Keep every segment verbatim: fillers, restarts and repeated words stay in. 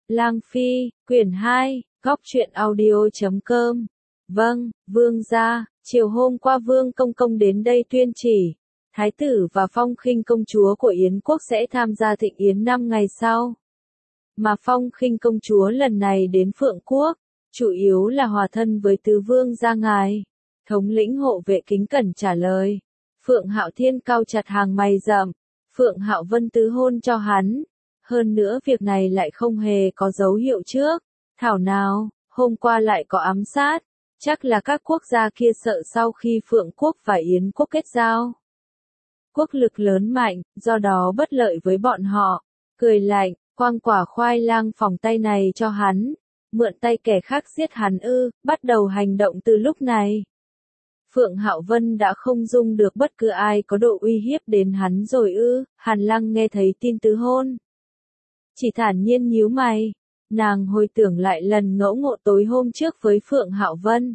Lang Phi, quyển hai, góc truyện audio chấm com. Vâng, vương gia, chiều hôm qua vương công công đến đây tuyên chỉ, thái tử và Phong Khinh công chúa của Yến quốc sẽ tham gia thịnh yến năm ngày sau. Mà Phong Khinh công chúa lần này đến Phượng quốc, chủ yếu là hòa thân với tứ vương gia ngài. Thống lĩnh hộ vệ kính cẩn trả lời. Phượng Hạo Thiên cau chặt hàng mày rậm. Phượng Hạo Vân tứ hôn cho hắn. Hơn nữa việc này lại không hề có dấu hiệu trước. Thảo nào, hôm qua lại có ám sát. Chắc là các quốc gia kia sợ sau khi Phượng quốc và Yến quốc kết giao. Quốc lực lớn mạnh, do đó bất lợi với bọn họ. Cười lạnh, quăng quả khoai lang phòng tay này cho hắn. Mượn tay kẻ khác giết hắn ư, bắt đầu hành động từ lúc này. Phượng Hạo Vân đã không dung được bất cứ ai có độ uy hiếp đến hắn rồi ư. Hàn Lăng nghe thấy tin tứ hôn, chỉ thản nhiên nhíu mày. Nàng hồi tưởng lại lần ngẫu ngộ tối hôm trước với Phượng Hạo Vân.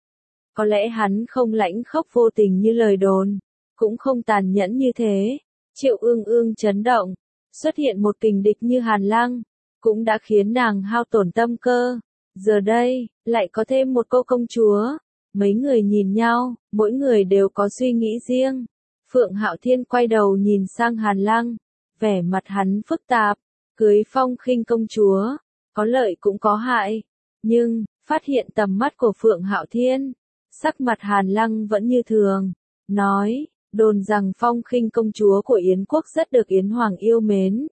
Có lẽ hắn không lãnh khốc vô tình như lời đồn, cũng không tàn nhẫn như thế. Triệu Ương Ương chấn động, xuất hiện một kình địch như Hàn Lăng, cũng đã khiến nàng hao tổn tâm cơ. Giờ đây, lại có thêm một cô công chúa. Mấy người nhìn nhau, mỗi người đều có suy nghĩ riêng. Phượng Hạo Thiên quay đầu nhìn sang Hàn Lăng, vẻ mặt hắn phức tạp. Cưới Phong Khinh công chúa, có lợi cũng có hại. Nhưng, phát hiện tầm mắt của Phượng Hạo Thiên, sắc mặt Hàn Lăng vẫn như thường. Nói, đồn rằng Phong Khinh công chúa của Yến quốc rất được Yến Hoàng yêu mến.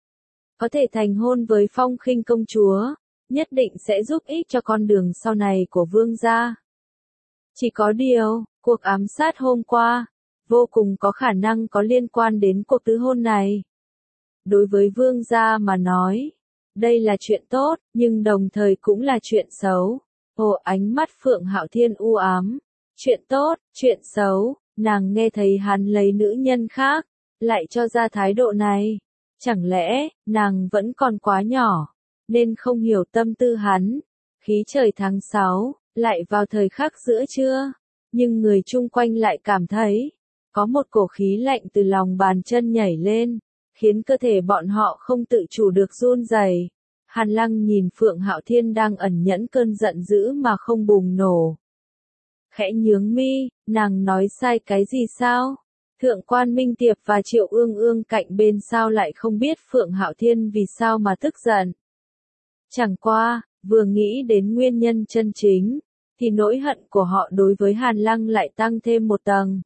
Có thể thành hôn với Phong Khinh công chúa, nhất định sẽ giúp ích cho con đường sau này của vương gia. Chỉ có điều, cuộc ám sát hôm qua, vô cùng có khả năng có liên quan đến cuộc tứ hôn này. Đối với vương gia mà nói, đây là chuyện tốt, nhưng đồng thời cũng là chuyện xấu. Ồ, ánh mắt Phượng Hạo Thiên u ám. Chuyện tốt, chuyện xấu, nàng nghe thấy hắn lấy nữ nhân khác, lại cho ra thái độ này. Chẳng lẽ, nàng vẫn còn quá nhỏ, nên không hiểu tâm tư hắn. Khí trời tháng sáu, lại vào thời khắc giữa trưa, nhưng người chung quanh lại cảm thấy, có một cổ khí lạnh từ lòng bàn chân nhảy lên, khiến cơ thể bọn họ không tự chủ được run rẩy. Hàn Lăng nhìn Phượng Hạo Thiên đang ẩn nhẫn cơn giận dữ mà không bùng nổ. Khẽ nhướng mi, nàng nói sai cái gì sao? Thượng quan Minh Tiệp và Triệu Ương Ương cạnh bên sao lại không biết Phượng Hạo Thiên vì sao mà tức giận. Chẳng qua, vừa nghĩ đến nguyên nhân chân chính, thì nỗi hận của họ đối với Hàn Lăng lại tăng thêm một tầng.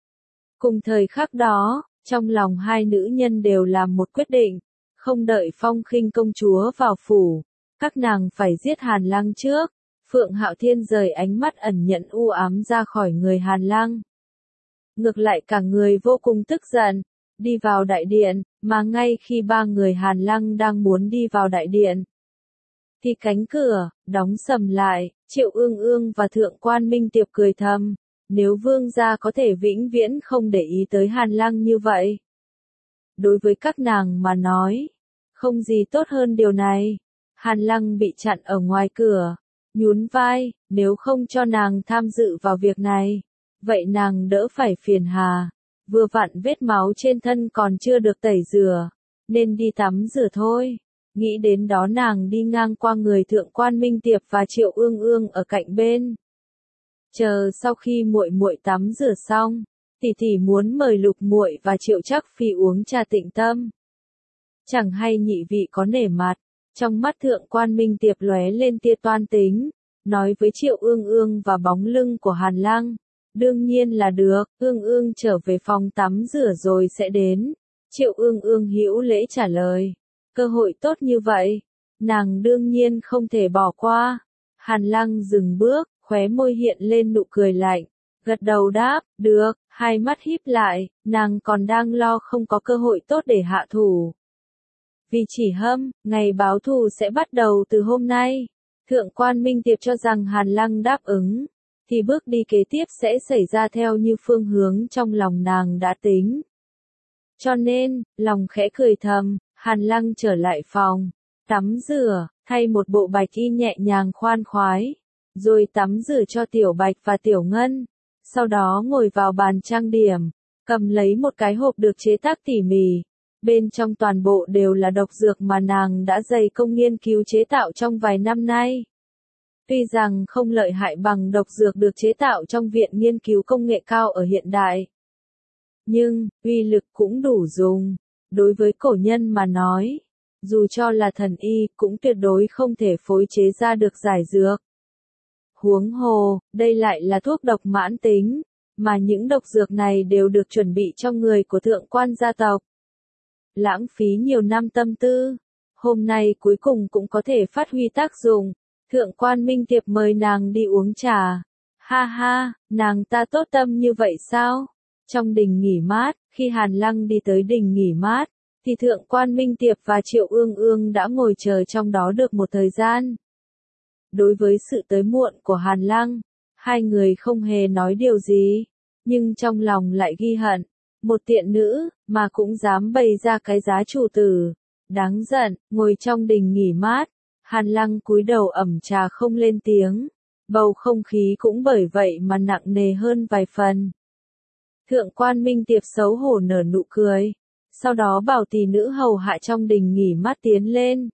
Cùng thời khắc đó, trong lòng hai nữ nhân đều làm một quyết định, không đợi Phong Khinh công chúa vào phủ, các nàng phải giết Hàn Lăng trước. Phượng Hạo Thiên rời ánh mắt ẩn nhẫn u ám ra khỏi người Hàn Lăng. Ngược lại cả người vô cùng tức giận, đi vào đại điện, mà ngay khi ba người Hàn Lăng đang muốn đi vào đại điện, thì cánh cửa đóng sầm lại. Triệu Ương Ương và Thượng quan Minh Tiệp cười thầm, nếu vương gia có thể vĩnh viễn không để ý tới Hàn Lăng như vậy. Đối với các nàng mà nói, không gì tốt hơn điều này. Hàn Lăng bị chặn ở ngoài cửa, nhún vai, nếu không cho nàng tham dự vào việc này, vậy nàng đỡ phải phiền hà. Vừa vặn vết máu trên thân còn chưa được tẩy rửa, nên đi tắm rửa thôi. Nghĩ đến đó nàng đi ngang qua người Thượng quan Minh Tiệp và Triệu Ương Ương ở cạnh bên. Chờ sau khi muội muội tắm rửa xong, tỷ tỷ muốn mời Lục muội và Triệu Trắc Phi uống trà tịnh tâm. Chẳng hay nhị vị có nể mặt. Trong mắt Thượng quan Minh Tiệp lóe lên tia toan tính, nói với Triệu Ương Ương và bóng lưng của Hàn Lăng. Đương nhiên là được, Ương Ương trở về phòng tắm rửa rồi sẽ đến. Triệu Ương Ương hữu lễ trả lời. Cơ hội tốt như vậy, nàng đương nhiên không thể bỏ qua. Hàn Lăng dừng bước, khóe môi hiện lên nụ cười lạnh, gật đầu đáp, được, hai mắt híp lại, nàng còn đang lo không có cơ hội tốt để hạ thủ. Vì chỉ hâm, ngày báo thù sẽ bắt đầu từ hôm nay. Thượng quan Minh Tiệp cho rằng Hàn Lăng đáp ứng, thì bước đi kế tiếp sẽ xảy ra theo như phương hướng trong lòng nàng đã tính. Cho nên, lòng khẽ cười thầm, Hàn Lăng trở lại phòng, tắm rửa, thay một bộ bạch y nhẹ nhàng khoan khoái, rồi tắm rửa cho Tiểu Bạch và Tiểu Ngân. Sau đó ngồi vào bàn trang điểm, cầm lấy một cái hộp được chế tác tỉ mỉ, bên trong toàn bộ đều là độc dược mà nàng đã dày công nghiên cứu chế tạo trong vài năm nay. Tuy rằng không lợi hại bằng độc dược được chế tạo trong viện nghiên cứu công nghệ cao ở hiện đại, nhưng uy lực cũng đủ dùng. Đối với cổ nhân mà nói, dù cho là thần y cũng tuyệt đối không thể phối chế ra được giải dược. Huống hồ, đây lại là thuốc độc mãn tính, mà những độc dược này đều được chuẩn bị cho người của thượng quan gia tộc. Lãng phí nhiều năm tâm tư, hôm nay cuối cùng cũng có thể phát huy tác dụng. Thượng quan Minh Tiệp mời nàng đi uống trà. Ha ha, nàng ta tốt tâm như vậy sao? Trong đình nghỉ mát, khi Hàn Lăng đi tới đình nghỉ mát, thì thượng quan Minh Tiệp và Triệu Ương Ương đã ngồi chờ trong đó được một thời gian. Đối với sự tới muộn của Hàn Lăng, hai người không hề nói điều gì, nhưng trong lòng lại ghi hận. Một tiện nữ, mà cũng dám bày ra cái giá chủ tử. Đáng giận, ngồi trong đình nghỉ mát, Hàn Lăng cúi đầu ẩm trà không lên tiếng. Bầu không khí cũng bởi vậy mà nặng nề hơn vài phần. Thượng quan Minh Tiệp xấu hổ nở nụ cười, sau đó bảo tỷ nữ hầu hạ trong đình nghỉ mát tiến lên.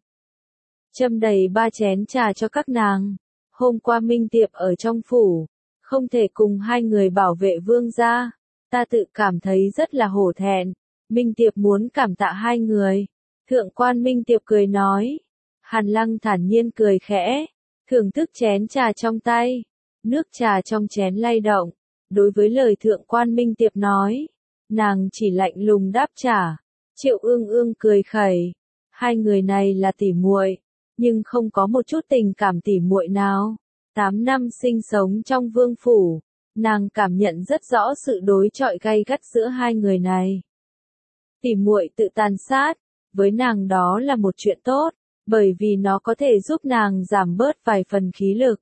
Châm đầy ba chén trà cho các nàng. Hôm qua Minh Tiệp ở trong phủ, không thể cùng hai người bảo vệ vương gia. Ta tự cảm thấy rất là hổ thẹn. Minh Tiệp muốn cảm tạ hai người. Thượng quan Minh Tiệp cười nói. Hàn Lăng thản nhiên cười khẽ, thưởng thức chén trà trong tay. Nước trà trong chén lay động. Đối với lời thượng quan Minh Tiệp nói, nàng chỉ lạnh lùng đáp trả. Triệu Ương Ương cười khẩy. Hai người này là tỉ muội, nhưng không có một chút tình cảm tỉ muội nào. Tám năm sinh sống trong vương phủ, nàng cảm nhận rất rõ sự đối chọi gay gắt giữa hai người này. Tỉ muội tự tàn sát, với nàng đó là một chuyện tốt, bởi vì nó có thể giúp nàng giảm bớt vài phần khí lực.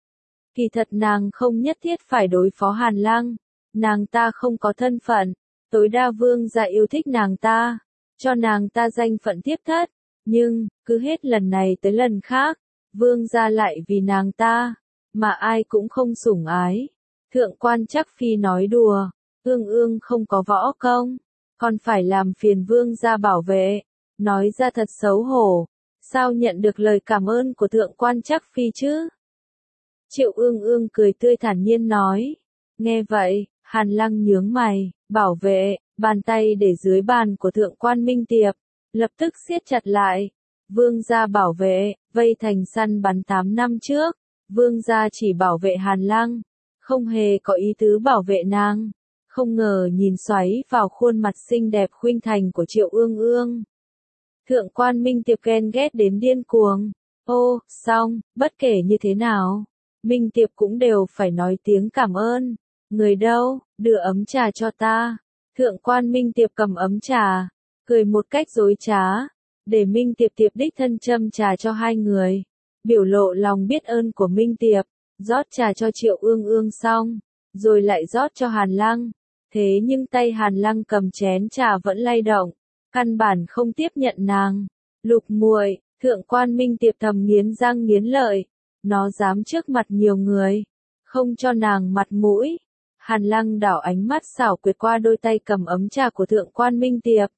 Kỳ thật nàng không nhất thiết phải đối phó Hàn Lăng, nàng ta không có thân phận, tối đa vương gia yêu thích nàng ta, cho nàng ta danh phận tiếp thất, nhưng, cứ hết lần này tới lần khác, vương gia lại vì nàng ta, mà ai cũng không sủng ái. Thượng quan Trắc Phi nói đùa, Ương Ương không có võ công, còn phải làm phiền vương gia bảo vệ, nói ra thật xấu hổ, sao nhận được lời cảm ơn của thượng quan Trắc Phi chứ? Triệu Ương Ương cười tươi thản nhiên nói, nghe vậy, Hàn Lăng nhướng mày, bảo vệ, bàn tay để dưới bàn của thượng quan Minh Tiệp, lập tức siết chặt lại. Vương gia bảo vệ, vây thành săn bắn tám năm trước, vương gia chỉ bảo vệ Hàn Lăng, không hề có ý tứ bảo vệ nàng. Không ngờ nhìn xoáy vào khuôn mặt xinh đẹp khuynh thành của Triệu Ương Ương. Thượng quan Minh Tiệp ghen ghét đến điên cuồng. Ô, xong, bất kể như thế nào, Minh Tiệp cũng đều phải nói tiếng cảm ơn. Người đâu, đưa ấm trà cho ta. Thượng quan Minh Tiệp cầm ấm trà, cười một cách dối trá, để Minh Tiệp Tiệp đích thân châm trà cho hai người. Biểu lộ lòng biết ơn của Minh Tiệp, rót trà cho Triệu Ương Ương xong, rồi lại rót cho Hàn Lăng. Thế nhưng tay Hàn Lăng cầm chén trà vẫn lay động, căn bản không tiếp nhận nàng. Lục muội, thượng quan Minh Tiệp thầm nghiến răng nghiến lợi, nó dám trước mặt nhiều người, không cho nàng mặt mũi. Hàn Lăng đảo ánh mắt xảo quyệt qua đôi tay cầm ấm trà của thượng quan Minh Tiệp.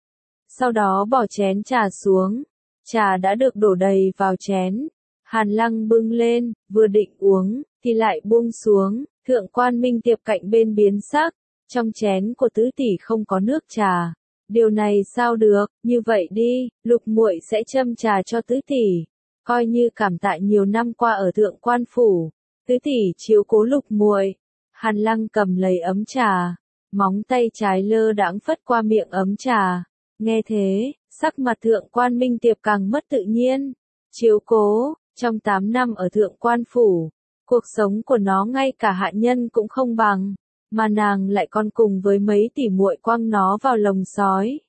Sau đó bỏ chén trà xuống, trà đã được đổ đầy vào chén. Hàn Lăng bưng lên, vừa định uống, thì lại buông xuống. Thượng quan Minh Tiệp cạnh bên biến sắc, trong chén của tứ tỷ không có nước trà. Điều này sao được, như vậy đi, lục muội sẽ châm trà cho tứ tỷ, coi như cảm tạ nhiều năm qua ở thượng quan phủ, tứ tỷ chiếu cố lục muội. Hàn Lăng cầm lấy ấm trà, móng tay trái lơ đãng phất qua miệng ấm trà. Nghe thế, sắc mặt thượng quan Minh Tiệp càng mất tự nhiên. Chiếu cố, trong tám năm ở thượng quan phủ, cuộc sống của nó ngay cả hạ nhân cũng không bằng, mà nàng lại còn cùng với mấy tỷ muội quăng nó vào lồng sói.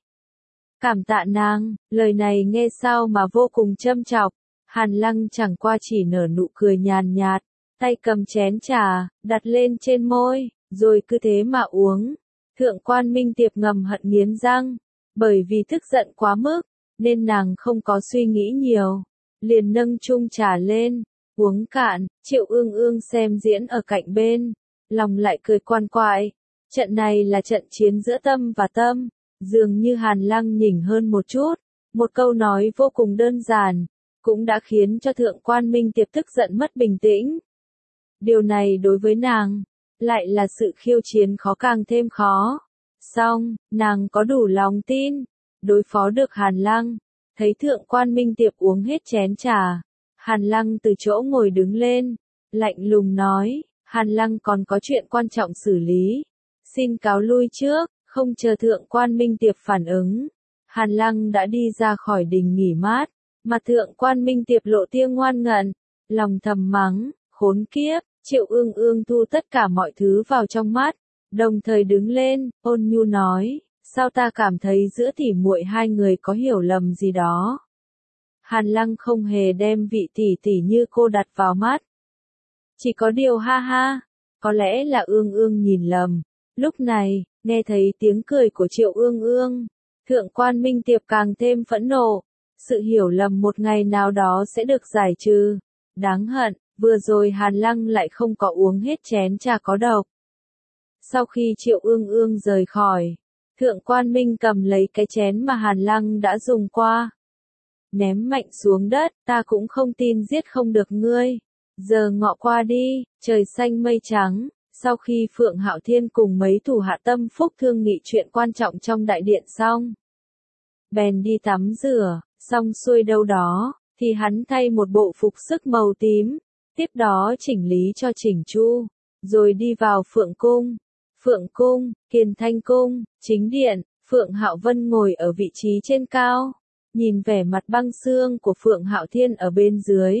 Cảm tạ nàng, lời này nghe sao mà vô cùng châm chọc. Hàn Lăng chẳng qua chỉ nở nụ cười nhàn nhạt, tay cầm chén trà, đặt lên trên môi, rồi cứ thế mà uống. Thượng quan Minh Tiệp ngầm hận nghiến răng, bởi vì tức giận quá mức, nên nàng không có suy nghĩ nhiều, liền nâng chung trà lên, uống cạn. Triệu Ương Ương xem diễn ở cạnh bên, lòng lại cười quan quại. Trận này là trận chiến giữa tâm và tâm, Dường như Hàn Lăng nhỉnh hơn một chút, một câu nói vô cùng đơn giản, cũng đã khiến cho Thượng quan Minh Tiệp tức giận mất bình tĩnh. Điều này đối với nàng, lại là sự khiêu chiến khó càng thêm khó. Song, nàng có đủ lòng tin, đối phó được Hàn Lăng. Thấy Thượng quan Minh Tiệp uống hết chén trà, Hàn Lăng từ chỗ ngồi đứng lên, lạnh lùng nói, Hàn Lăng còn có chuyện quan trọng xử lý. Xin cáo lui trước, không chờ Thượng quan Minh Tiệp phản ứng. Hàn Lăng đã đi ra khỏi đình nghỉ mát, mà Thượng quan Minh Tiệp lộ tia ngoan ngận, lòng thầm mắng, khốn kiếp. Triệu Ương Ương thu tất cả mọi thứ vào trong mắt, đồng thời đứng lên, ôn nhu nói, sao ta cảm thấy giữa tỉ muội hai người có hiểu lầm gì đó. Hàn Lăng không hề đem vị tỷ tỷ như cô đặt vào mắt. Chỉ có điều ha ha, có lẽ là Ương Ương nhìn lầm. Lúc này, nghe thấy tiếng cười của Triệu Ương Ương, Thượng quan Minh Tiệp càng thêm phẫn nộ. Sự hiểu lầm một ngày nào đó sẽ được giải trừ. Đáng hận. Vừa rồi Hàn Lăng lại không có uống hết chén trà có độc. Sau khi Triệu Ương Ương rời khỏi, Thượng quan Minh cầm lấy cái chén mà Hàn Lăng đã dùng qua. Ném mạnh xuống đất, ta cũng không tin giết không được ngươi. Giờ ngọ qua đi, trời xanh mây trắng, sau khi Phượng Hạo Thiên cùng mấy thủ hạ tâm phúc thương nghị chuyện quan trọng trong đại điện xong. Bèn đi tắm rửa, xong xuôi đâu đó, thì hắn thay một bộ phục sức màu tím. Tiếp đó chỉnh lý cho chỉnh chu, rồi đi vào Phượng Cung. Phượng Cung, Kiền Thanh Cung, chính điện, Phượng Hạo Vân ngồi ở vị trí trên cao, nhìn vẻ mặt băng xương của Phượng Hạo Thiên ở bên dưới.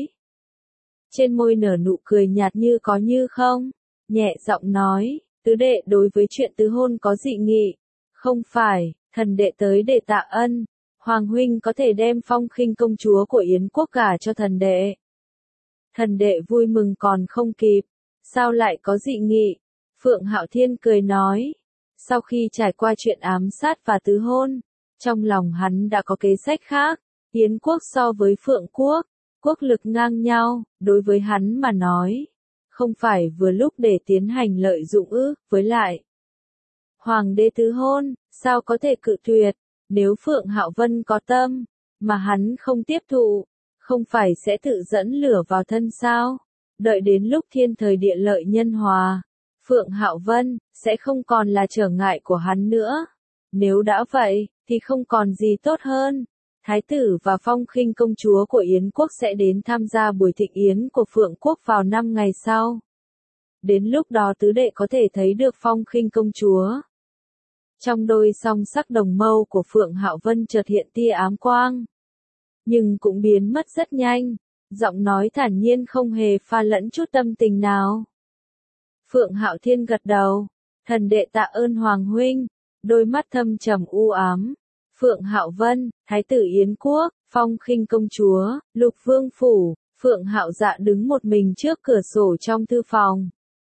Trên môi nở nụ cười nhạt như có như không, nhẹ giọng nói, tứ đệ đối với chuyện tứ hôn có dị nghị. Không phải, thần đệ tới để tạ ân, Hoàng huynh có thể đem Phong Khinh công chúa của Yến quốc gả cho thần đệ. Thần đệ vui mừng còn không kịp, sao lại có dị nghị? Phượng Hạo Thiên cười nói, sau khi trải qua chuyện ám sát và tứ hôn, trong lòng hắn đã có kế sách khác. Yến quốc so với Phượng quốc, quốc lực ngang nhau, đối với hắn mà nói, không phải vừa lúc để tiến hành lợi dụng ư? Với lại, Hoàng đế tứ hôn, sao có thể cự tuyệt? Nếu Phượng Hạo Vân có tâm, mà hắn không tiếp thụ, không phải sẽ tự dẫn lửa vào thân sao? Đợi đến lúc thiên thời địa lợi nhân hòa, Phượng Hạo Vân sẽ không còn là trở ngại của hắn nữa. Nếu đã vậy, thì không còn gì tốt hơn. Thái tử và Phong Khinh công chúa của Yến quốc sẽ đến tham gia buổi thịnh yến của Phượng quốc vào năm ngày sau. Đến lúc đó tứ đệ có thể thấy được Phong Khinh công chúa. Trong đôi song sắc đồng mâu của Phượng Hạo Vân chợt hiện tia ám quang, nhưng cũng biến mất rất nhanh, giọng nói thản nhiên không hề pha lẫn chút tâm tình nào. Phượng Hạo Thiên gật đầu, thần đệ tạ ơn Hoàng huynh, đôi mắt thâm trầm u ám. Phượng Hạo Vân, Thái tử Yến quốc, Phong Khinh công chúa, Lục Vương phủ, Phượng Hạo Dạ đứng một mình trước cửa sổ trong thư phòng.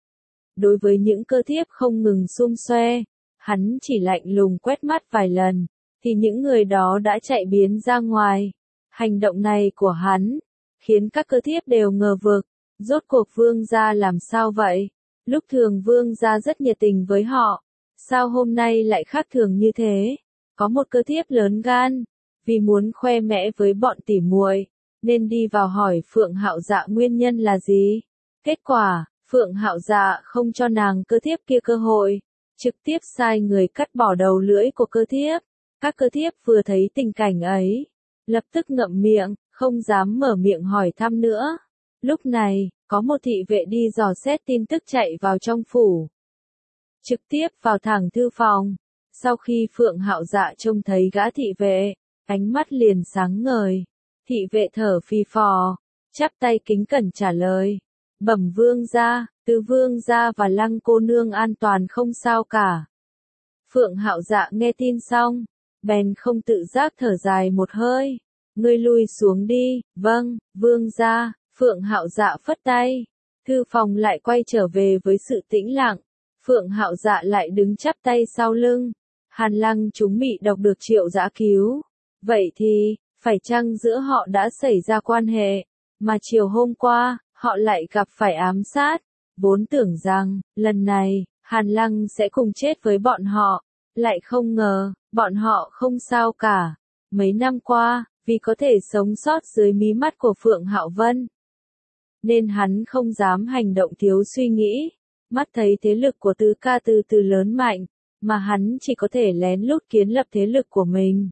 Đối với những cơ thiếp không ngừng xung xoe, hắn chỉ lạnh lùng quét mắt vài lần, thì những người đó đã chạy biến ra ngoài. Hành động này của hắn, khiến các cơ thiếp đều ngờ vực, rốt cuộc vương gia làm sao vậy? Lúc thường vương gia rất nhiệt tình với họ, sao hôm nay lại khác thường như thế? Có một cơ thiếp lớn gan, vì muốn khoe mẽ với bọn tỉ muội, nên đi vào hỏi Phượng Hạo Dạ nguyên nhân là gì? Kết quả, Phượng Hạo Dạ không cho nàng cơ thiếp kia cơ hội, trực tiếp sai người cắt bỏ đầu lưỡi của cơ thiếp. Các cơ thiếp vừa thấy tình cảnh ấy, lập tức ngậm miệng, không dám mở miệng hỏi thăm nữa. Lúc này, có một thị vệ đi dò xét tin tức chạy vào trong phủ. Trực tiếp vào thẳng thư phòng. Sau khi Phượng Hạo Dạ trông thấy gã thị vệ, ánh mắt liền sáng ngời. Thị vệ thở phì phò, chắp tay kính cẩn trả lời. Bẩm vương gia, Tứ vương gia và Lăng cô nương an toàn không sao cả. Phượng Hạo Dạ nghe tin xong, bèn không tự giác thở dài một hơi. Ngươi lui xuống đi. Vâng, vương gia. Phượng Hạo Dạ phất tay. Thư phòng lại quay trở về với sự tĩnh lặng. Phượng Hạo Dạ lại đứng chắp tay sau lưng. Hàn Lăng chúng bị độc được Triệu Dã cứu. Vậy thì, phải chăng giữa họ đã xảy ra quan hệ, mà chiều hôm qua, họ lại gặp phải ám sát? Vốn tưởng rằng, lần này, Hàn Lăng sẽ cùng chết với bọn họ. Lại không ngờ, bọn họ không sao cả. Mấy năm qua, vì có thể sống sót dưới mí mắt của Phượng Hạo Vân, nên hắn không dám hành động thiếu suy nghĩ. Mắt thấy thế lực của Tứ ca từ từ lớn mạnh, mà hắn chỉ có thể lén lút kiến lập thế lực của mình.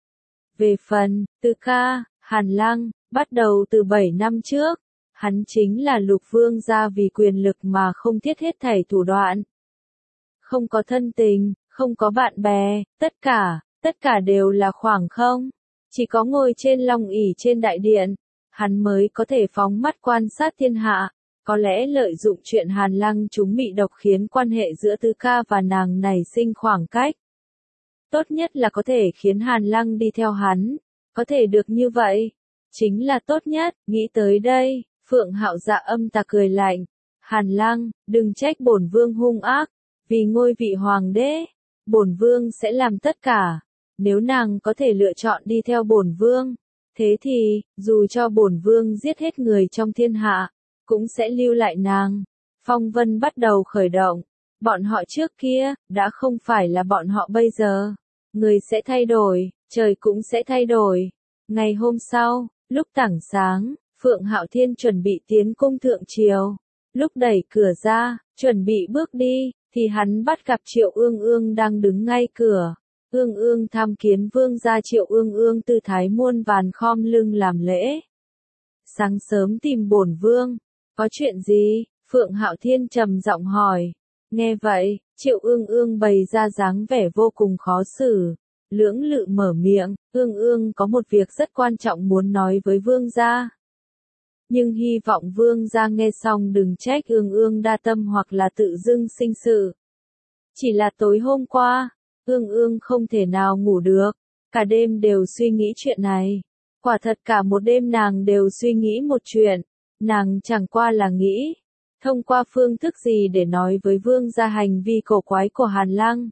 Về phần, Tứ ca, Hàn Lăng, bắt đầu từ bảy năm trước, hắn chính là Lục Vương gia vì quyền lực mà không thiết hết thảy thủ đoạn. Không có thân tình, không có bạn bè, tất cả, tất cả đều là khoảng không. Chỉ có ngồi trên long ỷ trên đại điện, hắn mới có thể phóng mắt quan sát thiên hạ. Có lẽ lợi dụng chuyện Hàn Lăng chúng bị độc khiến quan hệ giữa Tứ ca và nàng nảy sinh khoảng cách. Tốt nhất là có thể khiến Hàn Lăng đi theo hắn, có thể được như vậy, chính là tốt nhất. Nghĩ tới đây, Phượng Hạo Dạ âm tà cười lạnh, Hàn Lăng, đừng trách bổn vương hung ác, vì ngôi vị hoàng đế, bổn vương sẽ làm tất cả. Nếu nàng có thể lựa chọn đi theo bổn vương, thế thì, dù cho bổn vương giết hết người trong thiên hạ, cũng sẽ lưu lại nàng. Phong vân bắt đầu khởi động, bọn họ trước kia, đã không phải là bọn họ bây giờ. Người sẽ thay đổi, trời cũng sẽ thay đổi. Ngày hôm sau, lúc tảng sáng, Phượng Hạo Thiên chuẩn bị tiến cung thượng triều. Lúc đẩy cửa ra, chuẩn bị bước đi, thì hắn bắt gặp Triệu Ương Ương đang đứng ngay cửa. Ương Ương tham kiến vương gia. Triệu Ương Ương tư thái muôn vàn khom lưng làm lễ. Sáng sớm tìm bổn vương, có chuyện gì? Phượng Hạo Thiên trầm giọng hỏi. Nghe vậy, Triệu Ương Ương bày ra dáng vẻ vô cùng khó xử. Lưỡng lự mở miệng, Ương Ương có một việc rất quan trọng muốn nói với vương gia. Nhưng hy vọng vương gia nghe xong đừng trách Ương Ương đa tâm hoặc là tự dưng sinh sự. Chỉ là tối hôm qua, Ương Ương không thể nào ngủ được, cả đêm đều suy nghĩ chuyện này. Quả thật cả một đêm nàng đều suy nghĩ một chuyện, nàng chẳng qua là nghĩ, thông qua phương thức gì để nói với vương gia hành vi cổ quái của Hàn Lăng,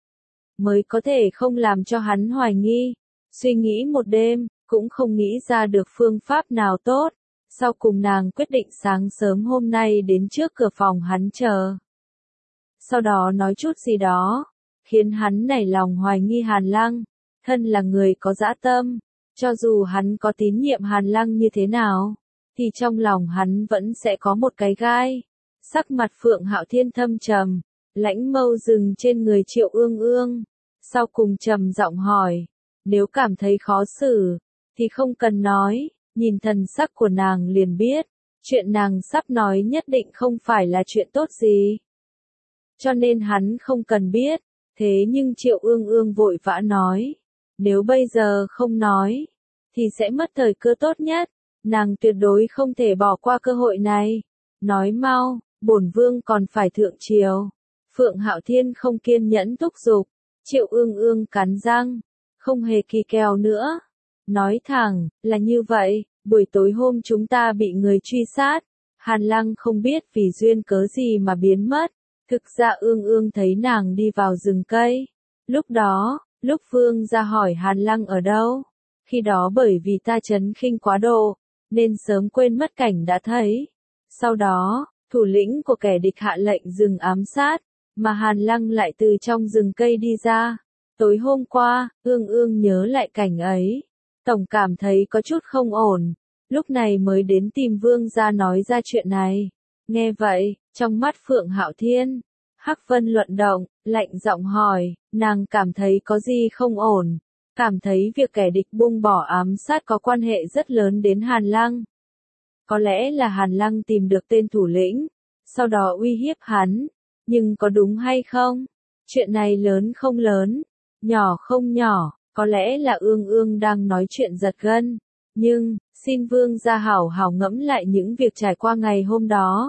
mới có thể không làm cho hắn hoài nghi. Suy nghĩ một đêm, cũng không nghĩ ra được phương pháp nào tốt. Sau cùng nàng quyết định sáng sớm hôm nay đến trước cửa phòng hắn chờ. Sau đó nói chút gì đó, khiến hắn nảy lòng hoài nghi Hàn Lăng. Thân là người có dã tâm, cho dù hắn có tín nhiệm Hàn Lăng như thế nào, thì trong lòng hắn vẫn sẽ có một cái gai. Sắc mặt Phượng Hạo Thiên thâm trầm, lãnh mâu dừng trên người Triệu Ương Ương. Sau cùng trầm giọng hỏi, nếu cảm thấy khó xử, thì không cần nói. Nhìn thần sắc của nàng liền biết, chuyện nàng sắp nói nhất định không phải là chuyện tốt gì. Cho nên hắn không cần biết, thế nhưng Triệu Ương Ương vội vã nói, nếu bây giờ không nói, thì sẽ mất thời cơ tốt nhất, nàng tuyệt đối không thể bỏ qua cơ hội này. Nói mau, bổn vương còn phải thượng triều. Phượng Hạo Thiên không kiên nhẫn thúc giục, Triệu Ương Ương cắn răng, không hề kỳ kèo nữa. Nói thẳng, là như vậy, buổi tối hôm chúng ta bị người truy sát, Hàn Lăng không biết vì duyên cớ gì mà biến mất. Thực ra Ương Ương thấy nàng đi vào rừng cây. Lúc đó, lúc vương ra hỏi Hàn Lăng ở đâu, khi đó bởi vì ta chấn khinh quá độ, nên sớm quên mất cảnh đã thấy. Sau đó, thủ lĩnh của kẻ địch hạ lệnh dừng ám sát, mà Hàn Lăng lại từ trong rừng cây đi ra. Tối hôm qua, Ương Ương nhớ lại cảnh ấy, tổng cảm thấy có chút không ổn, lúc này mới đến tìm vương gia nói ra chuyện này. Nghe vậy, trong mắt Phượng Hạo Thiên, Hắc Vân luận động, lạnh giọng hỏi, nàng cảm thấy có gì không ổn, cảm thấy việc kẻ địch buông bỏ ám sát có quan hệ rất lớn đến Hàn Lăng. Có lẽ là Hàn Lăng tìm được tên thủ lĩnh, sau đó uy hiếp hắn, nhưng có đúng hay không? Chuyện này lớn không lớn, nhỏ không nhỏ, có lẽ là Ương Ương đang nói chuyện giật gân, nhưng, xin vương gia hảo hảo ngẫm lại những việc trải qua ngày hôm đó.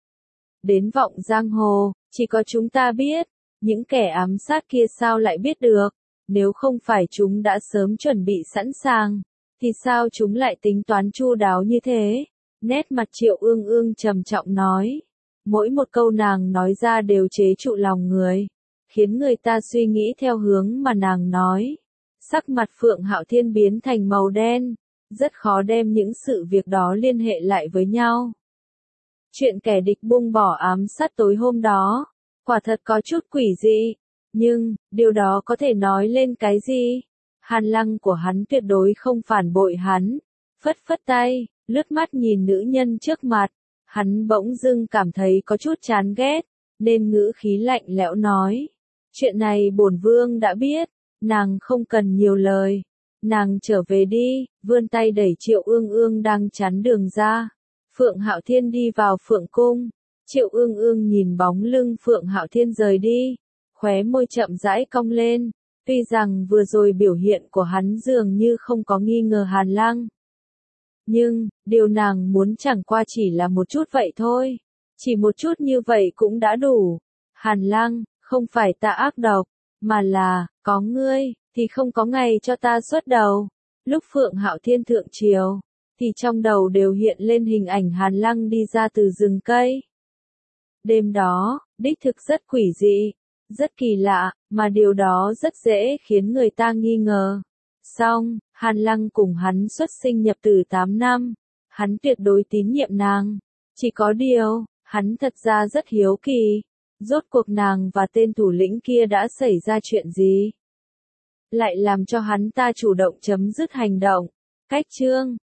Đến vọng giang hồ, chỉ có chúng ta biết, những kẻ ám sát kia sao lại biết được, nếu không phải chúng đã sớm chuẩn bị sẵn sàng, thì sao chúng lại tính toán chu đáo như thế? Nét mặt Triệu Ương Ương trầm trọng nói, mỗi một câu nàng nói ra đều chế trụ lòng người, khiến người ta suy nghĩ theo hướng mà nàng nói. Sắc mặt Phượng Hạo Thiên biến thành màu đen, rất khó đem những sự việc đó liên hệ lại với nhau. Chuyện kẻ địch buông bỏ ám sát tối hôm đó, quả thật có chút quỷ dị, Nhưng, điều đó có thể nói lên cái gì? Hàn Lăng của hắn tuyệt đối không phản bội hắn. Phất phất tay, lướt mắt nhìn nữ nhân trước mặt. Hắn bỗng dưng cảm thấy có chút chán ghét, nên ngữ khí lạnh lẽo nói. Chuyện này bổn vương đã biết, nàng không cần nhiều lời. Nàng trở về đi, vươn tay đẩy Triệu Ương Ương đang chắn đường ra. Phượng Hạo Thiên đi vào Phượng Cung. Triệu Ương Ương nhìn bóng lưng Phượng Hạo Thiên rời đi, khóe môi chậm rãi cong lên. Tuy rằng vừa rồi biểu hiện của hắn dường như không có nghi ngờ Hàn Lăng. Nhưng, điều nàng muốn chẳng qua chỉ là một chút vậy thôi. Chỉ một chút như vậy cũng đã đủ. Hàn Lăng, không phải ta ác độc, mà là, có ngươi, thì không có ngày cho ta xuất đầu. Lúc Phượng Hạo Thiên thượng triều, thì trong đầu đều hiện lên hình ảnh Hàn Lăng đi ra từ rừng cây. Đêm đó, đích thực rất quỷ dị, rất kỳ lạ, mà điều đó rất dễ khiến người ta nghi ngờ. Song, Hàn Lăng cùng hắn xuất sinh nhập tử tám năm, hắn tuyệt đối tín nhiệm nàng. Chỉ có điều, hắn thật ra rất hiếu kỳ, rốt cuộc nàng và tên thủ lĩnh kia đã xảy ra chuyện gì? Lại làm cho hắn ta chủ động chấm dứt hành động. Cách chương